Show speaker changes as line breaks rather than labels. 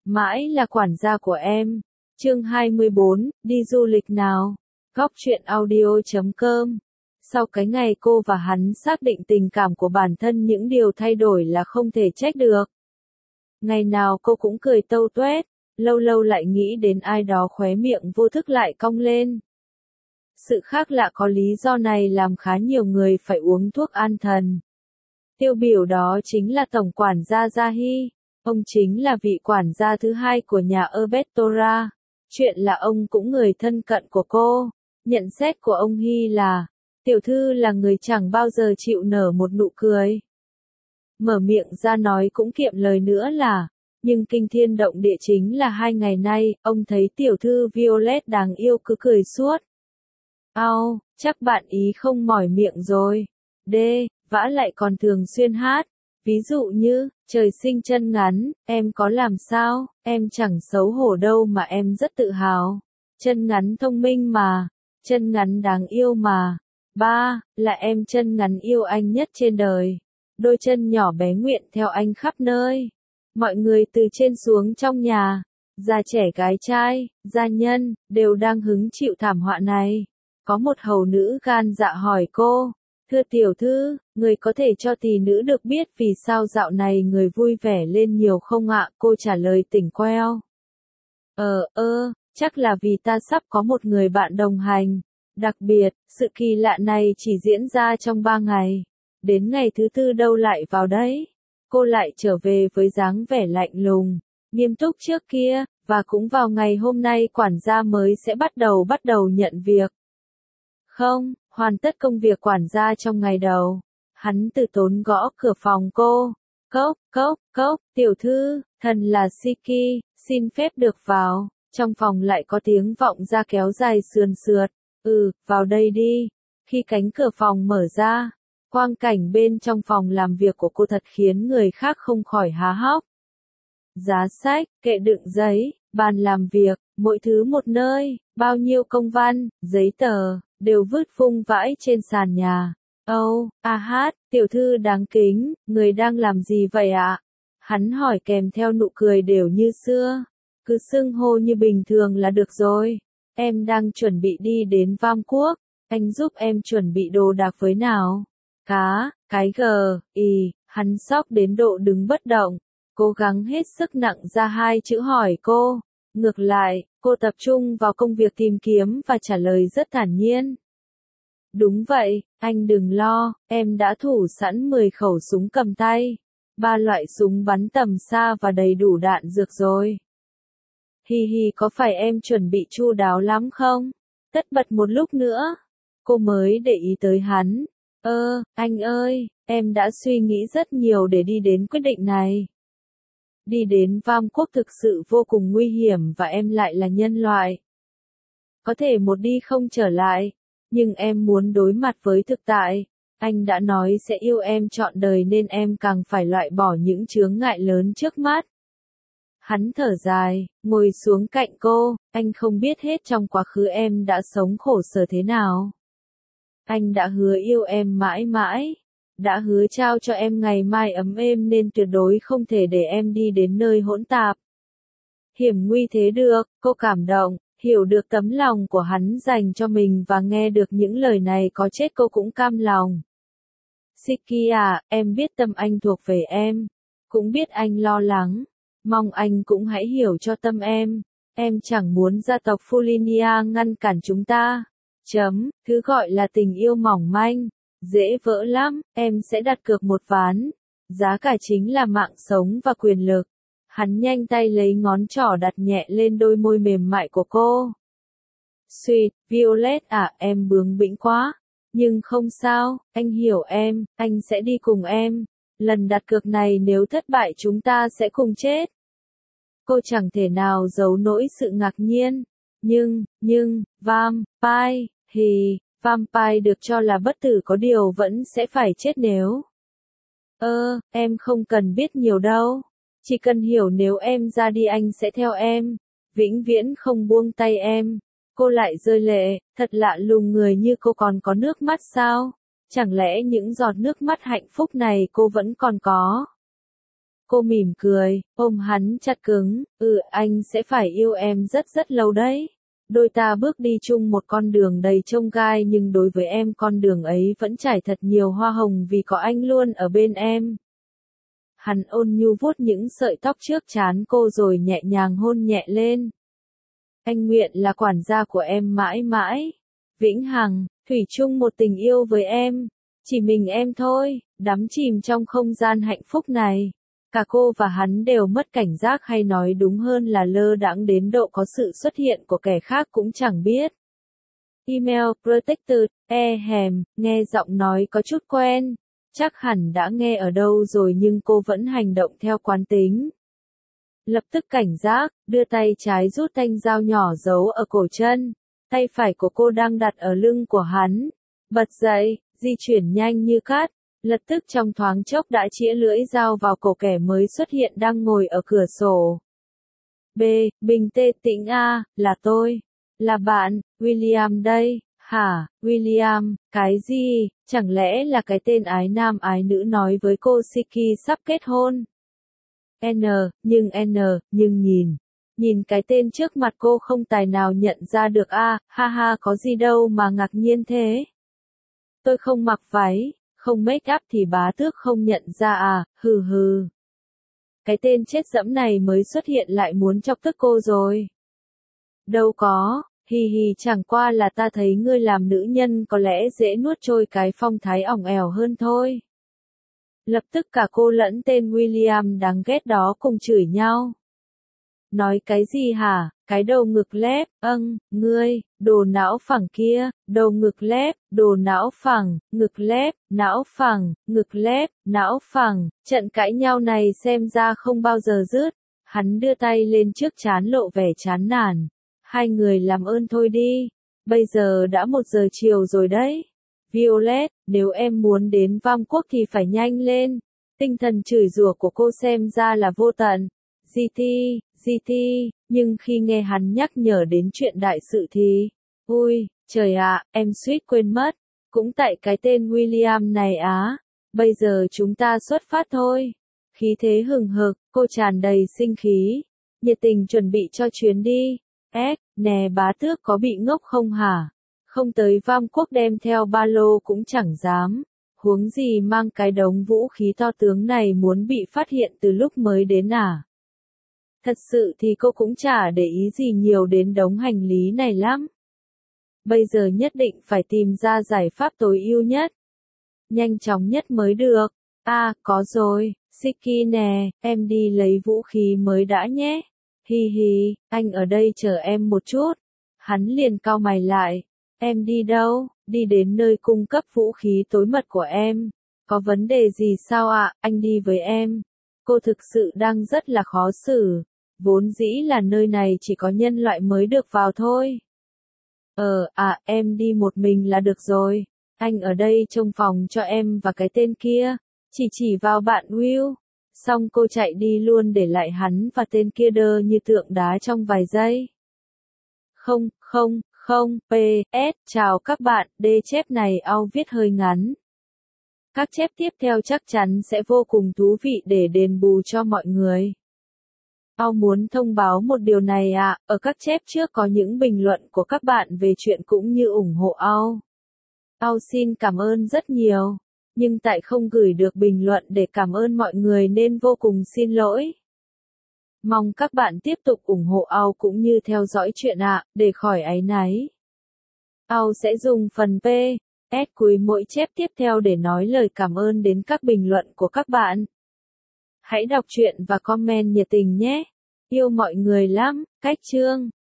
mãi là quản gia của em. Chương 24, đi du lịch nào. Góc truyện audio.com. Sau cái ngày cô và hắn xác định tình cảm của bản thân, những điều thay đổi là không thể trách được. Ngày nào cô cũng cười tâu tuét, lâu lâu lại nghĩ đến ai đó, khóe miệng vô thức lại cong lên. Sự khác lạ có lý do này làm khá nhiều người phải uống thuốc an thần. Tiêu biểu đó chính là tổng quản gia Zahi. Ông chính là vị quản gia thứ hai của nhà Erbetora. Chuyện là ông cũng người thân cận của cô. Nhận xét của ông Hy là, tiểu thư là người chẳng bao giờ chịu nở một nụ cười. Mở miệng ra nói cũng kiệm lời nữa là, nhưng kinh thiên động địa chính là 2 ngày nay, ông thấy tiểu thư Violet đáng yêu cứ cười suốt. Ao, chắc bạn ý không mỏi miệng rồi. D, vả lại còn thường xuyên hát. Ví dụ như, trời sinh chân ngắn, em có làm sao, em chẳng xấu hổ đâu mà em rất tự hào. Chân ngắn thông minh mà, chân ngắn đáng yêu mà. 3, là em chân ngắn yêu anh nhất trên đời. Đôi chân nhỏ bé nguyện theo anh khắp nơi. Mọi người từ trên xuống trong nhà, già trẻ gái trai, gia nhân, đều đang hứng chịu thảm họa này. Có một hầu nữ gan dạ hỏi cô, thưa tiểu thư, người có thể cho tỷ nữ được biết vì sao dạo này người vui vẻ lên nhiều không ạ? Cô trả lời tỉnh queo. Chắc là vì ta sắp có một người bạn đồng hành. Đặc biệt, sự kỳ lạ này chỉ diễn ra trong 3 ngày. Đến ngày thứ 4 đâu lại vào đấy. Cô lại trở về với dáng vẻ lạnh lùng, nghiêm túc trước kia, và cũng vào ngày hôm nay quản gia mới sẽ bắt đầu nhận việc. Không, hoàn tất công việc quản gia trong ngày đầu. Hắn từ tốn gõ cửa phòng cô. Cốc, tiểu thư, thần là Siki, xin phép được vào. Trong phòng lại có tiếng vọng ra kéo dài sườn sượt. Vào đây đi. Khi cánh cửa phòng mở ra, quang cảnh bên trong phòng làm việc của cô thật khiến người khác không khỏi há hốc. Giá sách, kệ đựng giấy, bàn làm việc, mỗi thứ một nơi, bao nhiêu công văn, giấy tờ, đều vứt vung vãi trên sàn nhà. Tiểu thư đáng kính, người đang làm gì vậy ạ? Hắn hỏi kèm theo nụ cười đều như xưa. Cứ xưng hô như bình thường là được rồi. Em đang chuẩn bị đi đến Vam Quốc, anh giúp em chuẩn bị đồ đạc với nào. Hắn sốc đến độ đứng bất động, cố gắng hết sức nặng ra 2 chữ hỏi cô. Ngược lại, cô tập trung vào công việc tìm kiếm và trả lời rất thản nhiên. Đúng vậy, anh đừng lo, em đã thủ sẵn 10 khẩu súng cầm tay, 3 loại súng bắn tầm xa và đầy đủ đạn dược rồi. Có phải em chuẩn bị chu đáo lắm không? Tất bật một lúc nữa, cô mới để ý tới hắn. Anh ơi, em đã suy nghĩ rất nhiều để đi đến quyết định này. Đi đến Vam Quốc thực sự vô cùng nguy hiểm và em lại là nhân loại. Có thể một đi không trở lại, nhưng em muốn đối mặt với thực tại. Anh đã nói sẽ yêu em trọn đời nên em càng phải loại bỏ những chướng ngại lớn trước mắt. Hắn thở dài, ngồi xuống cạnh cô, anh không biết hết trong quá khứ em đã sống khổ sở thế nào. Anh đã hứa yêu em mãi mãi, đã hứa trao cho em ngày mai ấm êm nên tuyệt đối không thể để em đi đến nơi hỗn tạp. Hiểm nguy thế được, cô cảm động, hiểu được tấm lòng của hắn dành cho mình và nghe được những lời này có chết cô cũng cam lòng. Siki à, em biết tâm anh thuộc về em, cũng biết anh lo lắng, mong anh cũng hãy hiểu cho tâm em chẳng muốn gia tộc Fulinia ngăn cản chúng ta. Thứ gọi là tình yêu mỏng manh, dễ vỡ lắm, em sẽ đặt cược một ván, giá cả chính là mạng sống và quyền lực. Hắn nhanh tay lấy ngón trỏ đặt nhẹ lên đôi môi mềm mại của cô. Sweet, Violet à, em bướng bỉnh quá. Nhưng không sao, anh hiểu em, anh sẽ đi cùng em. Lần đặt cược này nếu thất bại chúng ta sẽ cùng chết. Cô chẳng thể nào giấu nỗi sự ngạc nhiên. Nhưng, Vampire được cho là bất tử có điều vẫn sẽ phải chết nếu. Em không cần biết nhiều đâu. Chỉ cần hiểu nếu em ra đi anh sẽ theo em. Vĩnh viễn không buông tay em. Cô lại rơi lệ, thật lạ lùng, người như cô còn có nước mắt sao? Chẳng lẽ những giọt nước mắt hạnh phúc này cô vẫn còn có? Cô mỉm cười, ôm hắn chặt cứng, anh sẽ phải yêu em rất rất lâu đấy. Đôi ta bước đi chung một con đường đầy chông gai nhưng đối với em con đường ấy vẫn trải thật nhiều hoa hồng vì có anh luôn ở bên em. Hắn ôn nhu vuốt những sợi tóc trước trán cô rồi nhẹ nhàng hôn nhẹ lên. Anh nguyện là quản gia của em mãi mãi. Vĩnh hằng, thủy chung một tình yêu với em. Chỉ mình em thôi, đắm chìm trong không gian hạnh phúc này. Cả cô và hắn đều mất cảnh giác hay nói đúng hơn là lơ đãng đến độ có sự xuất hiện của kẻ khác cũng chẳng biết. Email Protected, nghe giọng nói có chút quen. Chắc hẳn đã nghe ở đâu rồi nhưng cô vẫn hành động theo quán tính. Lập tức cảnh giác, đưa tay trái rút thanh dao nhỏ giấu ở cổ chân. Tay phải của cô đang đặt ở lưng của hắn. Bật dậy, di chuyển nhanh như cát. Lập tức trong thoáng chốc đã chĩa lưỡi dao vào cổ kẻ mới xuất hiện đang ngồi ở cửa sổ. B. Bình tĩnh a, là tôi. Là bạn, William đây. Hả, William, cái gì, chẳng lẽ là cái tên ái nam ái nữ nói với cô Siki sắp kết hôn? Nhưng nhìn cái tên trước mặt cô không tài nào nhận ra được ha ha có gì đâu mà ngạc nhiên thế. Tôi không mặc váy, không make up thì bá tước không nhận ra hừ hừ. Cái tên chết dẫm này mới xuất hiện lại muốn chọc tức cô rồi. Đâu có. Hì hì chẳng qua là ta thấy ngươi làm nữ nhân có lẽ dễ nuốt trôi cái phong thái ỏng ẻo hơn thôi. Lập tức cả cô lẫn tên William đáng ghét đó cùng chửi nhau. Nói cái gì hả, cái đầu ngực lép, ngươi, đồ não phẳng kia, đầu ngực lép, đồ não phẳng, ngực lép, não phẳng, ngực lép, não phẳng, trận cãi nhau này xem ra không bao giờ dứt. Hắn đưa tay lên trước trán lộ vẻ chán nản. Hai người làm ơn thôi đi, bây giờ đã 1 giờ chiều rồi đấy. Violet, nếu em muốn đến Vam Quốc thì phải nhanh lên. Tinh thần chửi rủa của cô xem ra là vô tận. GT, nhưng khi nghe hắn nhắc nhở đến chuyện đại sự thì, ui, trời ạ, em suýt quên mất. Cũng tại cái tên William này bây giờ chúng ta xuất phát thôi. Khí thế hừng hực, cô tràn đầy sinh khí, nhiệt tình chuẩn bị cho chuyến đi. Nè bá tước có bị ngốc không hả? Không tới Vam Quốc đem theo ba lô cũng chẳng dám. Huống gì mang cái đống vũ khí to tướng này muốn bị phát hiện từ lúc mới đến Thật sự thì cô cũng chả để ý gì nhiều đến đống hành lý này lắm. Bây giờ nhất định phải tìm ra giải pháp tối ưu nhất. Nhanh chóng nhất mới được. Có rồi, Siki nè, em đi lấy vũ khí mới đã nhé. Hi hi, anh ở đây chờ em một chút. Hắn liền cau mày lại. Em đi đâu? Đi đến nơi cung cấp vũ khí tối mật của em. Có vấn đề gì sao anh đi với em. Cô thực sự đang rất là khó xử. Vốn dĩ là nơi này chỉ có nhân loại mới được vào thôi. Em đi một mình là được rồi. Anh ở đây trông phòng cho em và cái tên kia. Chỉ vào bạn Will. Xong cô chạy đi luôn để lại hắn và tên kia đơ như tượng đá trong vài giây. Chào các bạn, chép này viết hơi ngắn. Các chép tiếp theo chắc chắn sẽ vô cùng thú vị để đền bù cho mọi người. Muốn thông báo một điều này ở các chép trước có những bình luận của các bạn về chuyện cũng như ủng hộ xin cảm ơn rất nhiều. Nhưng tại không gửi được bình luận để cảm ơn mọi người nên vô cùng xin lỗi. Mong các bạn tiếp tục ủng hộ cũng như theo dõi chuyện để khỏi áy náy. Sẽ dùng phần PS cuối mỗi chép tiếp theo để nói lời cảm ơn đến các bình luận của các bạn. Hãy đọc truyện và comment nhiệt tình nhé. Yêu mọi người lắm, cách chương.